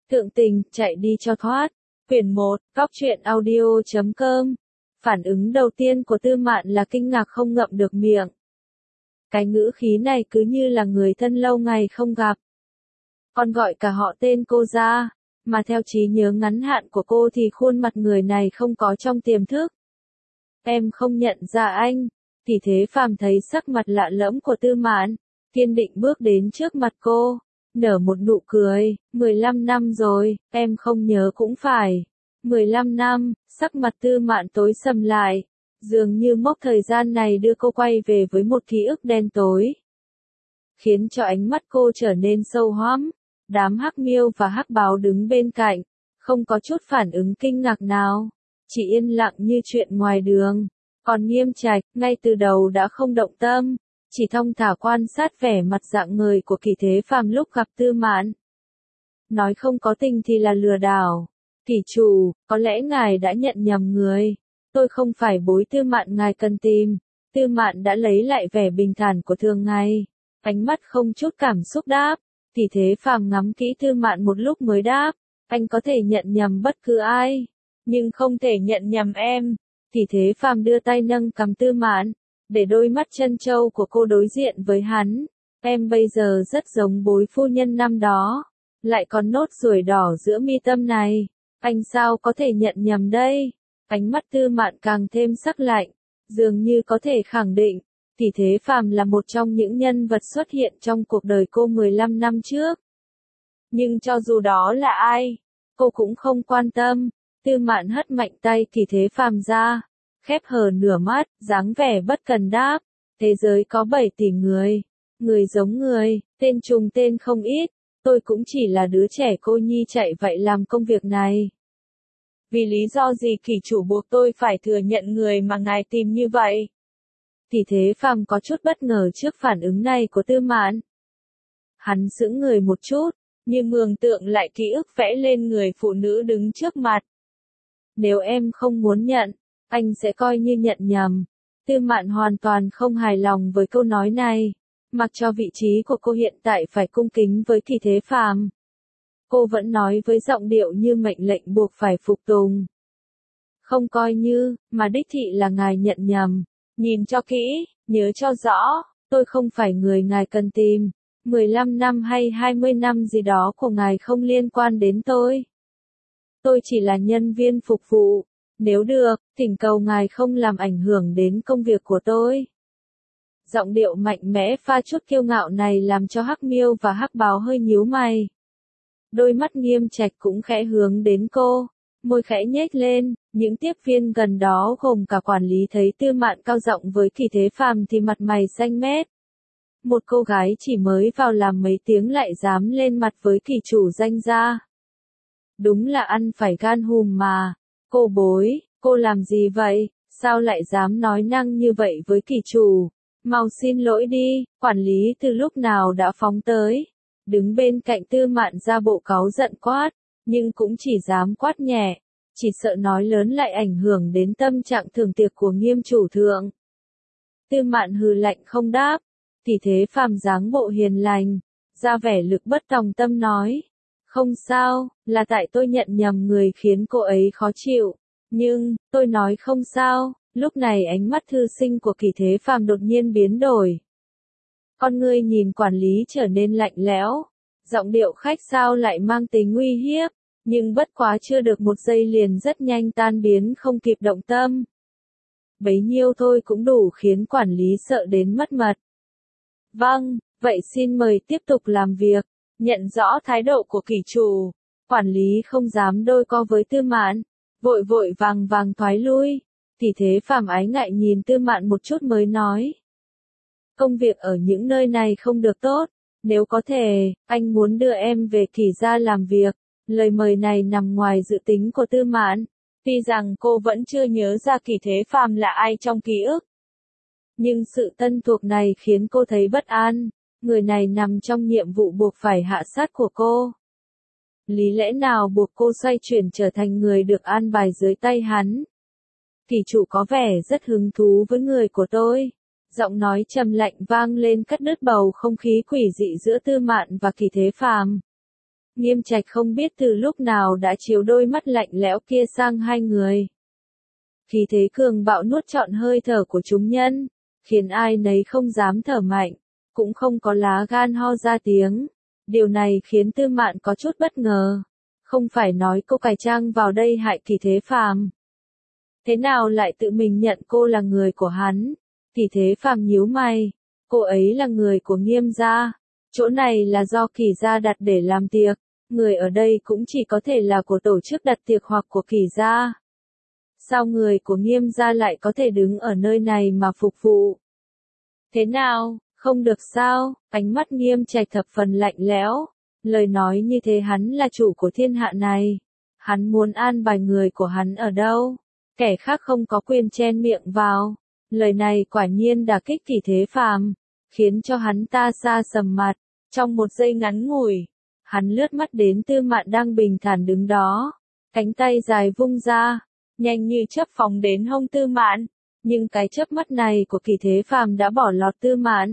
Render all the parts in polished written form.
Thượng tình, chạy đi cho thoát. Quyển 1, Cóc truyện audio.com. Phản ứng đầu tiên của Tư Mạn là kinh ngạc không ngậm được miệng. Cái ngữ khí này cứ như là người thân lâu ngày không gặp. Còn gọi cả họ tên cô ra, mà theo trí nhớ ngắn hạn của cô thì khuôn mặt người này không có trong tiềm thức. Em không nhận ra anh. Thì Thế Phàm thấy sắc mặt lạ lẫm của Tư Mạn, kiên định bước đến trước mặt cô, nở một nụ cười. 15 năm rồi, em không nhớ cũng phải. 15 năm, sắc mặt Tư Mạn tối sầm lại, dường như mốc thời gian này đưa cô quay về với một ký ức đen tối, khiến cho ánh mắt cô trở nên sâu hoắm. Đám Hắc Miêu và Hắc Báo đứng bên cạnh, không có chút phản ứng kinh ngạc nào, chỉ yên lặng như chuyện ngoài đường. Còn Nghiêm Trạch, ngay từ đầu đã không động tâm, chỉ thong thả quan sát vẻ mặt rạng ngời của Kỳ Thế Phàm lúc gặp Tư Mạn. Nói không có tình thì là lừa đảo. Kỷ chủ, có lẽ ngài đã nhận nhầm người. Tôi không phải bối Tư Mạn ngài cần tìm. Tư Mạn đã lấy lại vẻ bình thản của thường ngày, ánh mắt không chút cảm xúc đáp. Kỳ Thế Phàm ngắm kỹ Tư Mạn một lúc mới đáp, anh có thể nhận nhầm bất cứ ai, nhưng không thể nhận nhầm em. Kỳ Thế Phàm đưa tay nâng cằm Tư Mạn, để đôi mắt trân châu của cô đối diện với hắn. Em bây giờ rất giống bối phu nhân năm đó, lại còn nốt ruồi đỏ giữa mi tâm này. Anh sao có thể nhận nhầm đây? Ánh mắt Tư Mạn càng thêm sắc lạnh, dường như có thể khẳng định, Kỳ Thế Phàm là một trong những nhân vật xuất hiện trong cuộc đời cô 15 năm trước. Nhưng cho dù đó là ai, cô cũng không quan tâm. Tư Mạn hất mạnh tay Kỳ Thế Phàm ra, khép hờ nửa mắt, dáng vẻ bất cần đáp. Thế giới có 7 tỷ người, người giống người, tên trùng tên không ít. Tôi cũng chỉ là đứa trẻ cô nhi chạy vậy làm công việc này. Vì lý do gì Kỷ chủ buộc tôi phải thừa nhận người mà ngài tìm như vậy? Thì Thế Phàm có chút bất ngờ trước phản ứng này của Tư Mạn. Hắn sững người một chút, như mường tượng lại ký ức vẽ lên người phụ nữ đứng trước mặt. Nếu em không muốn nhận, anh sẽ coi như nhận nhầm. Tư Mạn hoàn toàn không hài lòng với câu nói này. Mặc cho vị trí của cô hiện tại phải cung kính với Kỳ Thế Phàm, cô vẫn nói với giọng điệu như mệnh lệnh buộc phải phục tùng. Không coi như, mà đích thị là ngài nhận nhầm. Nhìn cho kỹ, nhớ cho rõ, tôi không phải người ngài cần tìm. 15 năm hay 20 năm gì đó của ngài không liên quan đến tôi. Tôi chỉ là nhân viên phục vụ. Nếu được, thỉnh cầu ngài không làm ảnh hưởng đến công việc của tôi. Giọng điệu mạnh mẽ pha chút kiêu ngạo này làm cho Hắc Miêu và Hắc Báo hơi nhíu mày. Đôi mắt Nghiêm Trạch cũng khẽ hướng đến cô, môi khẽ nhếch lên. Những tiếp viên gần đó gồm cả quản lý thấy Tư Mạn cao giọng với Kỳ Thế Phàm thì mặt mày xanh mét. Một cô gái chỉ mới vào làm mấy tiếng lại dám lên mặt với Kỳ chủ danh gia. Đúng là ăn phải gan hùm mà. Cô bối, cô làm gì vậy? Sao lại dám nói năng như vậy với Kỳ chủ? Mau xin lỗi đi. Quản lý từ lúc nào đã phóng tới, đứng bên cạnh Tư Mạn ra bộ cáu giận quát, nhưng cũng chỉ dám quát nhẹ, chỉ sợ nói lớn lại ảnh hưởng đến tâm trạng thưởng tiệc của Nghiêm chủ thượng. Tư Mạn hừ lạnh không đáp. Thì Thế Phàm dáng bộ hiền lành, ra vẻ lực bất tòng tâm nói, không sao, là tại tôi nhận nhầm người khiến cô ấy khó chịu. Nhưng, tôi nói không sao. Lúc này ánh mắt thư sinh của Kỳ Thế Phàm đột nhiên biến đổi. Con ngươi nhìn quản lý trở nên lạnh lẽo, giọng điệu khách sáo lại mang tính uy hiếp, nhưng bất quá chưa được một giây liền rất nhanh tan biến không kịp động tâm. Bấy nhiêu thôi cũng đủ khiến quản lý sợ đến mất mật. Vâng, vậy xin mời tiếp tục làm việc. Nhận rõ thái độ của Kỷ chủ, quản lý không dám đôi co với Tư Mạn, vội vội vàng vàng thoái lui. Thì Thế Phàm ái ngại nhìn Tư Mạn một chút mới nói. Công việc ở những nơi này không được tốt, nếu có thể, anh muốn đưa em về Kỳ gia làm việc. Lời mời này nằm ngoài dự tính của Tư Mạn. Tuy rằng cô vẫn chưa nhớ ra Kỳ Thế Phàm là ai trong ký ức, nhưng sự tân thuộc này khiến cô thấy bất an. Người này nằm trong nhiệm vụ buộc phải hạ sát của cô. Lý lẽ nào buộc cô xoay chuyển trở thành người được an bài dưới tay hắn? Kỳ chủ có vẻ rất hứng thú với người của tôi. Giọng nói trầm lạnh vang lên cắt đứt bầu không khí quỷ dị giữa Tư Mạn và Kỳ Thế Phàm. Nghiêm Trạch không biết từ lúc nào đã chiếu đôi mắt lạnh lẽo kia sang hai người. Khí thế cường bạo nuốt trọn hơi thở của chúng nhân, khiến ai nấy không dám thở mạnh, cũng không có lá gan ho ra tiếng. Điều này khiến Tư Mạn có chút bất ngờ. Không phải nói cô cải trang vào đây hại Kỳ Thế Phàm. Thế nào lại tự mình nhận cô là người của hắn? Kỳ Thế Phàm nhíu mày. Cô ấy là người của Nghiêm gia. Chỗ này là do Kỳ gia đặt để làm tiệc. Người ở đây cũng chỉ có thể là của tổ chức đặt tiệc hoặc của Kỳ gia. Sao người của Nghiêm gia lại có thể đứng ở nơi này mà phục vụ? Thế nào, không được sao? Ánh mắt Nghiêm Trạch thập phần lạnh lẽo. Lời nói như thế hắn là chủ của thiên hạ này. Hắn muốn an bài người của hắn ở đâu? Kẻ khác không có quyền chen miệng vào. Lời này quả nhiên đả kích Kỳ Thế Phàm, khiến cho hắn ta sa sầm mặt. Trong một giây ngắn ngủi, hắn lướt mắt đến Tư Mạn đang bình thản đứng đó. Cánh tay dài vung ra, nhanh như chớp phóng đến hông Tư Mạn. Nhưng cái chớp mắt này của Kỳ Thế Phàm đã bỏ lọt Tư Mạn.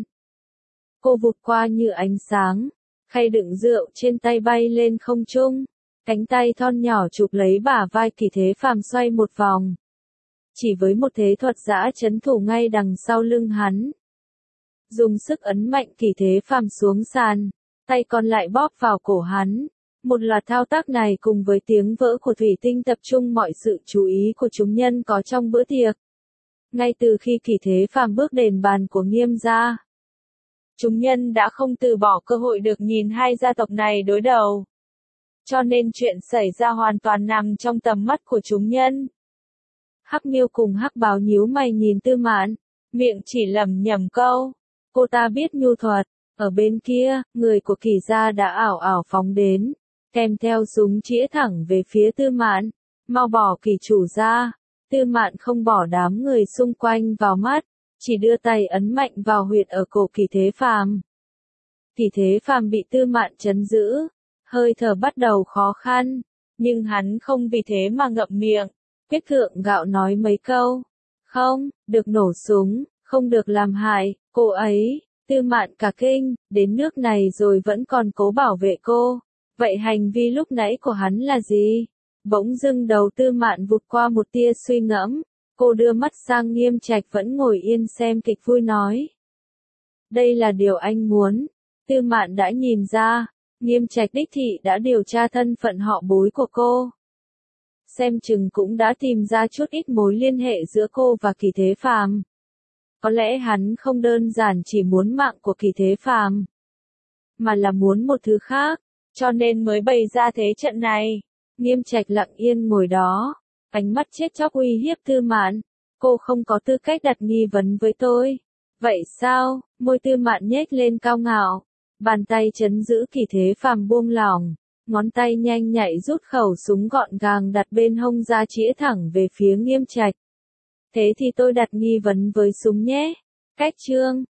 Cô vụt qua như ánh sáng, khay đựng rượu trên tay bay lên không trung. Cánh tay thon nhỏ chụp lấy bả vai Kỳ Thế Phàm xoay một vòng. Chỉ với một thế thuật giã chấn thủ ngay đằng sau lưng hắn. Dùng sức ấn mạnh Kỳ Thế Phàm xuống sàn, tay còn lại bóp vào cổ hắn. Một loạt thao tác này cùng với tiếng vỡ của thủy tinh tập trung mọi sự chú ý của chúng nhân có trong bữa tiệc. Ngay từ khi Kỳ Thế Phàm bước đền bàn của Nghiêm gia, chúng nhân đã không từ bỏ cơ hội được nhìn hai gia tộc này đối đầu. Cho nên chuyện xảy ra hoàn toàn nằm trong tầm mắt của chúng nhân. Hắc Miêu cùng Hắc Báo nhíu mày nhìn Tư Mạn, miệng chỉ lẩm nhẩm câu. Cô ta biết nhu thuật. Ở bên kia, người của Kỳ gia đã ảo ảo phóng đến, kèm theo súng chĩa thẳng về phía Tư Mạn. Mau bỏ Kỳ chủ ra. Tư Mạn không bỏ đám người xung quanh vào mắt, chỉ đưa tay ấn mạnh vào huyệt ở cổ Kỳ Thế Phàm. Kỳ Thế Phàm bị Tư Mạn trấn giữ, hơi thở bắt đầu khó khăn, nhưng hắn không vì thế mà ngậm miệng, quyết thượng gạo nói mấy câu. Không, được nổ súng, không được làm hại, cô ấy. Tư Mạn cả kinh, đến nước này rồi vẫn còn cố bảo vệ cô. Vậy hành vi lúc nãy của hắn là gì? Bỗng dưng đầu Tư Mạn vụt qua một tia suy ngẫm. Cô đưa mắt sang Nghiêm Trạch vẫn ngồi yên xem kịch vui nói. Đây là điều anh muốn. Tư Mạn đã nhìn ra, Nghiêm Trạch đích thị đã điều tra thân phận họ Bối của cô. Xem chừng cũng đã tìm ra chút ít mối liên hệ giữa cô và Kỳ Thế Phàm. Có lẽ hắn không đơn giản chỉ muốn mạng của Kỳ Thế Phàm, mà là muốn một thứ khác, cho nên mới bày ra thế trận này. Nghiêm Trạch lặng yên ngồi đó, ánh mắt chết chóc uy hiếp Tư Mạn. Cô không có tư cách đặt nghi vấn với tôi. Vậy sao? Môi Tư Mạn nhếch lên cao ngạo. Bàn tay trấn giữ Kỳ Thế Phàm buông lỏng. Ngón tay nhanh nhạy rút khẩu súng gọn gàng đặt bên hông ra chĩa thẳng về phía Nghiêm Trạch. Thế thì tôi đặt nghi vấn với súng nhé. Cách chương